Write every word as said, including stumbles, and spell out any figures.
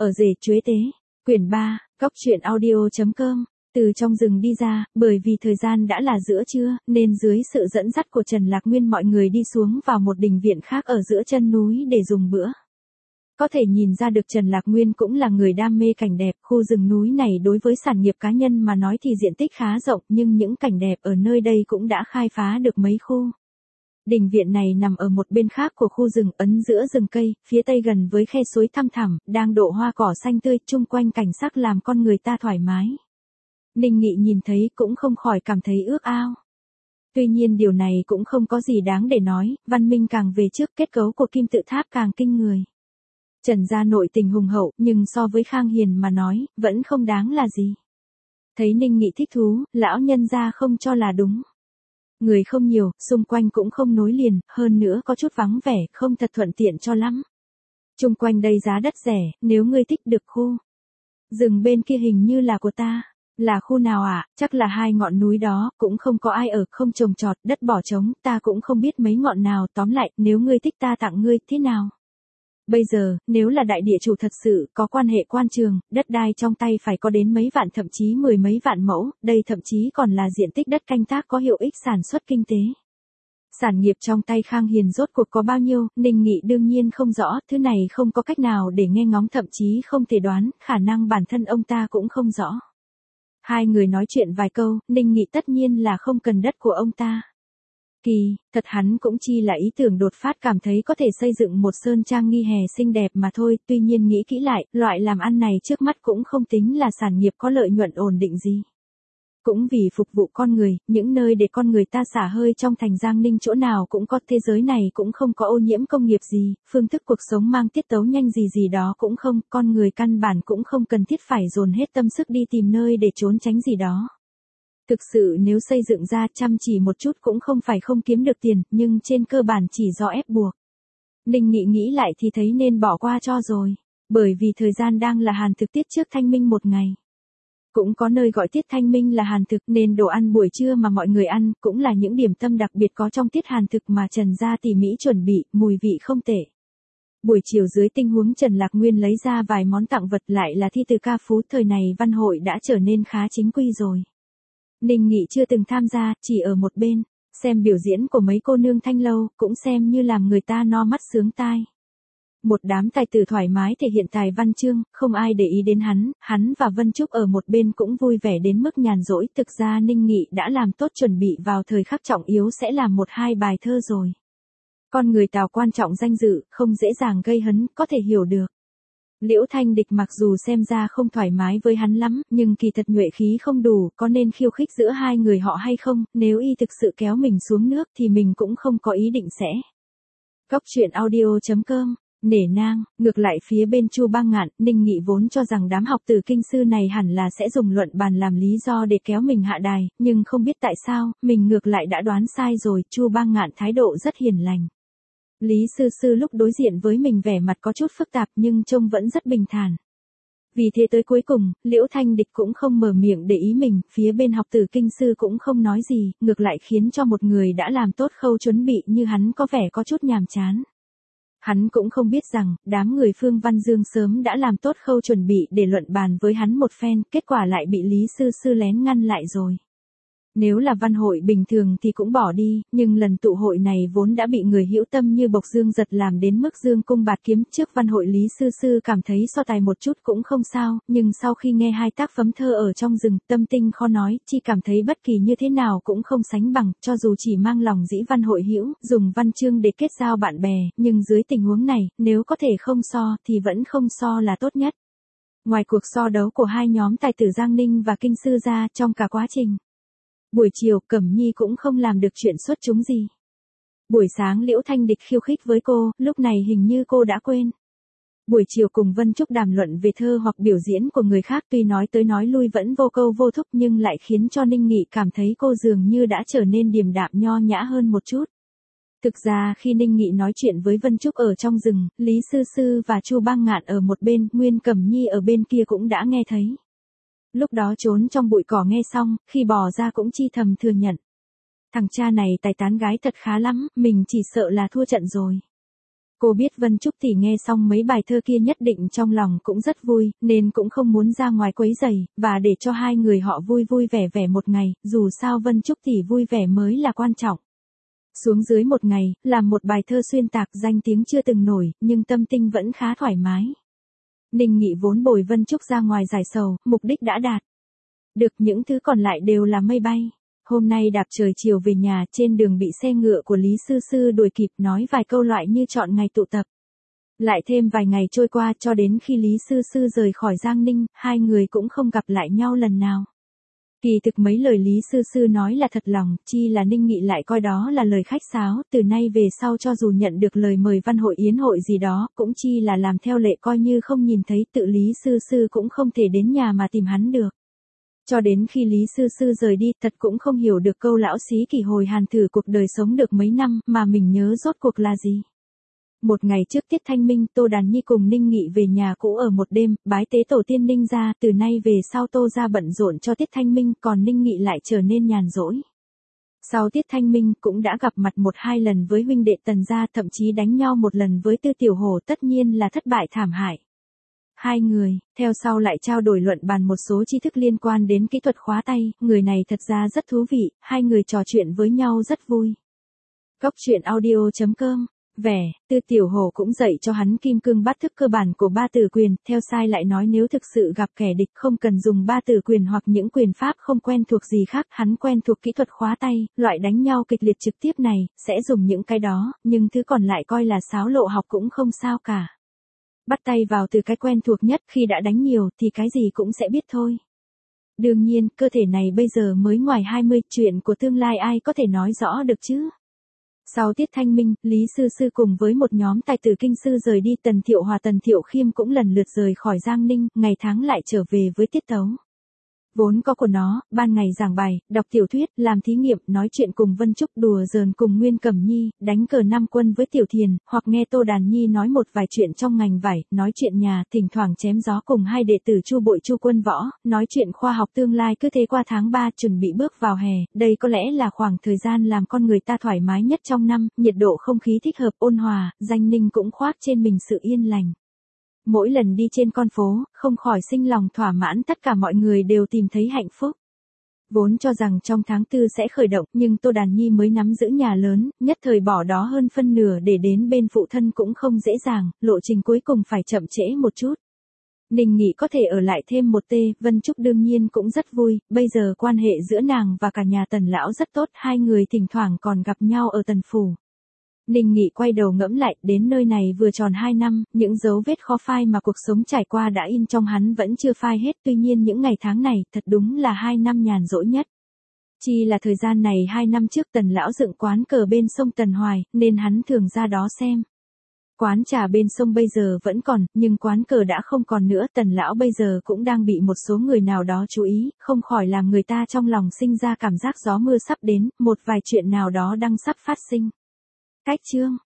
Ở rể chuế tế, quyển ba, góc truyện audio.com. Từ trong rừng đi ra, bởi vì thời gian đã là giữa trưa, nên dưới sự dẫn dắt của Trần Lạc Nguyên mọi người đi xuống vào một đình viện khác ở giữa chân núi để dùng bữa. Có thể nhìn ra được Trần Lạc Nguyên cũng là người đam mê cảnh đẹp, khu rừng núi này đối với sản nghiệp cá nhân mà nói thì diện tích khá rộng, nhưng những cảnh đẹp ở nơi đây cũng đã khai phá được mấy khu. Đình viện này nằm ở một bên khác của khu rừng, ấn giữa rừng cây, phía tây gần với khe suối thăm thẳm, đang đổ hoa cỏ xanh tươi, chung quanh cảnh sắc làm con người ta thoải mái. Ninh Nghị nhìn thấy cũng không khỏi cảm thấy ước ao. Tuy nhiên điều này cũng không có gì đáng để nói, văn minh càng về trước kết cấu của kim tự tháp càng kinh người. Trần gia nội tình hùng hậu, nhưng so với Khang Hiền mà nói, vẫn không đáng là gì. Thấy Ninh Nghị thích thú, lão nhân gia không cho là đúng. Người không nhiều, xung quanh cũng không nối liền, hơn nữa có chút vắng vẻ, không thật thuận tiện cho lắm. Chung quanh đây giá đất rẻ, nếu ngươi thích được khu rừng bên kia hình như là của ta. Là khu nào ạ? À? Chắc là hai ngọn núi đó, cũng không có ai ở, không trồng trọt, đất bỏ trống, ta cũng không biết mấy ngọn nào, tóm lại, nếu ngươi thích ta tặng ngươi, thế nào? Bây giờ, nếu là đại địa chủ thật sự, có quan hệ quan trường, đất đai trong tay phải có đến mấy vạn thậm chí mười mấy vạn mẫu, đây thậm chí còn là diện tích đất canh tác có hiệu ích sản xuất kinh tế. Sản nghiệp trong tay Khang Hiền rốt cuộc có bao nhiêu, Ninh Nghị đương nhiên không rõ, thứ này không có cách nào để nghe ngóng thậm chí không thể đoán, khả năng bản thân ông ta cũng không rõ. Hai người nói chuyện vài câu, Ninh Nghị tất nhiên là không cần đất của ông ta. Kỳ, thật hắn cũng chỉ là ý tưởng đột phát cảm thấy có thể xây dựng một sơn trang nghi hè xinh đẹp mà thôi, tuy nhiên nghĩ kỹ lại, loại làm ăn này trước mắt cũng không tính là sản nghiệp có lợi nhuận ổn định gì. Cũng vì phục vụ con người, những nơi để con người ta xả hơi trong thành Giang Ninh chỗ nào cũng có, thế giới này cũng không có ô nhiễm công nghiệp gì, phương thức cuộc sống mang tiết tấu nhanh gì gì đó cũng không, con người căn bản cũng không cần thiết phải dồn hết tâm sức đi tìm nơi để trốn tránh gì đó. Thực sự nếu xây dựng ra chăm chỉ một chút cũng không phải không kiếm được tiền, nhưng trên cơ bản chỉ do ép buộc. Ninh Nghị nghĩ lại thì thấy nên bỏ qua cho rồi, bởi vì thời gian đang là hàn thực tiết trước thanh minh một ngày. Cũng có nơi gọi tiết thanh minh là hàn thực nên đồ ăn buổi trưa mà mọi người ăn cũng là những điểm tâm đặc biệt có trong tiết hàn thực mà Trần gia tỉ mỉ chuẩn bị, mùi vị không tệ. Buổi chiều dưới tình huống Trần Lạc Nguyên lấy ra vài món tặng vật lại là thi từ ca phú, thời này văn hội đã trở nên khá chính quy rồi. Ninh Nghị chưa từng tham gia, chỉ ở một bên, xem biểu diễn của mấy cô nương thanh lâu, cũng xem như làm người ta no mắt sướng tai. Một đám tài tử thoải mái thể hiện tài văn chương, không ai để ý đến hắn, hắn và Vân Trúc ở một bên cũng vui vẻ đến mức nhàn rỗi, thực ra Ninh Nghị đã làm tốt chuẩn bị vào thời khắc trọng yếu sẽ làm một hai bài thơ rồi. Con người Tào quan trọng danh dự, không dễ dàng gây hấn, có thể hiểu được. Liễu Thanh Địch mặc dù xem ra không thoải mái với hắn lắm, nhưng kỳ thật nhuệ khí không đủ, có nên khiêu khích giữa hai người họ hay không, nếu y thực sự kéo mình xuống nước thì mình cũng không có ý định sẽ. Góc truyện audio.com. Nể nang, ngược lại phía bên Chu Bang Ngạn, Ninh Nghị vốn cho rằng đám học tử kinh sư này hẳn là sẽ dùng luận bàn làm lý do để kéo mình hạ đài, nhưng không biết tại sao, mình ngược lại đã đoán sai rồi, Chu Bang Ngạn thái độ rất hiền lành. Lý sư sư lúc đối diện với mình vẻ mặt có chút phức tạp nhưng trông vẫn rất bình thản. Vì thế tới cuối cùng, Liễu Thanh Địch cũng không mở miệng để ý mình, phía bên học tử kinh sư cũng không nói gì, ngược lại khiến cho một người đã làm tốt khâu chuẩn bị như hắn có vẻ có chút nhàm chán. Hắn cũng không biết rằng, đám người Phương Văn Dương sớm đã làm tốt khâu chuẩn bị để luận bàn với hắn một phen, kết quả lại bị Lý Sư Sư lén ngăn lại rồi. Nếu là văn hội bình thường thì cũng bỏ đi, nhưng lần tụ hội này vốn đã bị người hữu tâm như Bộc Dương Giật làm đến mức dương cung bạt kiếm, trước văn hội Lý Sư Sư cảm thấy so tài một chút cũng không sao, nhưng sau khi nghe hai tác phẩm thơ ở trong rừng, tâm tinh khó nói, chỉ cảm thấy bất kỳ như thế nào cũng không sánh bằng, cho dù chỉ mang lòng dĩ văn hội hữu, dùng văn chương để kết giao bạn bè, nhưng dưới tình huống này, nếu có thể không so thì vẫn không so là tốt nhất. Ngoài cuộc so đấu của hai nhóm tài tử Giang Ninh và Kinh Sư ra trong cả quá trình. Buổi chiều, Cẩm Nhi cũng không làm được chuyện xuất chúng gì. Buổi sáng Liễu Thanh Địch khiêu khích với cô, lúc này hình như cô đã quên. Buổi chiều cùng Vân Trúc đàm luận về thơ hoặc biểu diễn của người khác, tuy nói tới nói lui vẫn vô câu vô thúc nhưng lại khiến cho Ninh Nghị cảm thấy cô dường như đã trở nên điềm đạm nho nhã hơn một chút. Thực ra khi Ninh Nghị nói chuyện với Vân Trúc ở trong rừng, Lý Sư Sư và Chu Bang Ngạn ở một bên, Nguyên Cẩm Nhi ở bên kia cũng đã nghe thấy. Lúc đó trốn trong bụi cỏ nghe xong, khi bò ra cũng chi thầm thừa nhận. Thằng cha này tài tán gái thật khá lắm, mình chỉ sợ là thua trận rồi. Cô biết Vân Trúc Tỷ nghe xong mấy bài thơ kia nhất định trong lòng cũng rất vui, nên cũng không muốn ra ngoài quấy rầy, và để cho hai người họ vui vui vẻ vẻ một ngày, dù sao Vân Trúc Tỷ vui vẻ mới là quan trọng. Xuống dưới một ngày, làm một bài thơ xuyên tạc danh tiếng chưa từng nổi, nhưng tâm tinh vẫn khá thoải mái. Ninh Nghị vốn bồi Vân Trúc ra ngoài giải sầu, mục đích đã đạt. Được, những thứ còn lại đều là mây bay. Hôm nay đạp trời chiều về nhà, trên đường bị xe ngựa của Lý Sư Sư đuổi kịp, nói vài câu loại như chọn ngày tụ tập. Lại thêm vài ngày trôi qua cho đến khi Lý Sư Sư rời khỏi Giang Ninh, hai người cũng không gặp lại nhau lần nào. Kỳ thực mấy lời Lý Sư Sư nói là thật lòng, chi là Ninh Nghị lại coi đó là lời khách sáo, từ nay về sau cho dù nhận được lời mời văn hội yến hội gì đó, cũng chi là làm theo lệ coi như không nhìn thấy, tự Lý Sư Sư cũng không thể đến nhà mà tìm hắn được. Cho đến khi Lý Sư Sư rời đi, thật cũng không hiểu được câu lão xí kỳ hồi hàn thử cuộc đời sống được mấy năm, mà mình nhớ rốt cuộc là gì. Một ngày trước tiết thanh minh, Tô Đàn Nhi cùng Ninh Nghị về nhà cũ ở một đêm, bái tế tổ tiên Ninh gia, từ nay về sau Tô gia bận rộn cho tiết thanh minh, còn Ninh Nghị lại trở nên nhàn rỗi. Sau tiết thanh minh cũng đã gặp mặt một hai lần với huynh đệ Tần gia, thậm chí đánh nhau một lần với Tư Tiểu Hổ, tất nhiên là thất bại thảm hại. Hai người, theo sau lại trao đổi luận bàn một số tri thức liên quan đến kỹ thuật khóa tay, người này thật ra rất thú vị, hai người trò chuyện với nhau rất vui. Góc truyện audio chấm com, vẻ, Tư Tiểu Hổ cũng dạy cho hắn kim cương bát thức cơ bản của ba tử quyền, theo sai lại nói nếu thực sự gặp kẻ địch không cần dùng ba tử quyền hoặc những quyền pháp không quen thuộc gì khác, hắn quen thuộc kỹ thuật khóa tay, loại đánh nhau kịch liệt trực tiếp này, sẽ dùng những cái đó, nhưng thứ còn lại coi là xáo lộ học cũng không sao cả. Bắt tay vào từ cái quen thuộc nhất, khi đã đánh nhiều thì cái gì cũng sẽ biết thôi. Đương nhiên, cơ thể này bây giờ mới ngoài hai mươi, chuyện của tương lai ai có thể nói rõ được chứ. Sau tiết thanh minh, Lý Sư Sư cùng với một nhóm tài tử kinh sư rời đi, Tần Thiệu Hòa Tần Thiệu Khiêm cũng lần lượt rời khỏi Giang Ninh, ngày tháng lại trở về với tiết tấu vốn có của nó, ban ngày giảng bài, đọc tiểu thuyết, làm thí nghiệm, nói chuyện cùng Vân Trúc, đùa giỡn cùng Nguyên Cẩm Nhi, đánh cờ năm quân với Tiểu Thiền, hoặc nghe Tô Đàn Nhi nói một vài chuyện trong ngành vải, nói chuyện nhà, thỉnh thoảng chém gió cùng hai đệ tử Chu Bội Chu Quân Võ, nói chuyện khoa học tương lai, cứ thế qua tháng ba chuẩn bị bước vào hè, đây có lẽ là khoảng thời gian làm con người ta thoải mái nhất trong năm, nhiệt độ không khí thích hợp ôn hòa, Giang Ninh cũng khoác trên mình sự yên lành. Mỗi lần đi trên con phố, không khỏi sinh lòng thỏa mãn, tất cả mọi người đều tìm thấy hạnh phúc. Vốn cho rằng trong tháng tư sẽ khởi động, nhưng Tô Đàn Nhi mới nắm giữ nhà lớn, nhất thời bỏ đó hơn phân nửa để đến bên phụ thân cũng không dễ dàng, lộ trình cuối cùng phải chậm trễ một chút. Ninh Nghị có thể ở lại thêm một tê, Vân Trúc đương nhiên cũng rất vui, bây giờ quan hệ giữa nàng và cả nhà Tần lão rất tốt, hai người thỉnh thoảng còn gặp nhau ở Tần phủ. Ninh Nghị quay đầu ngẫm lại, đến nơi này vừa tròn hai năm, những dấu vết khó phai mà cuộc sống trải qua đã in trong hắn vẫn chưa phai hết, tuy nhiên những ngày tháng này, thật đúng là hai năm nhàn rỗi nhất. Chi là thời gian này hai năm trước Tần lão dựng quán cờ bên sông Tần Hoài, nên hắn thường ra đó xem. Quán trà bên sông bây giờ vẫn còn, nhưng quán cờ đã không còn nữa, Tần lão bây giờ cũng đang bị một số người nào đó chú ý, không khỏi làm người ta trong lòng sinh ra cảm giác gió mưa sắp đến, một vài chuyện nào đó đang sắp phát sinh. Cách chương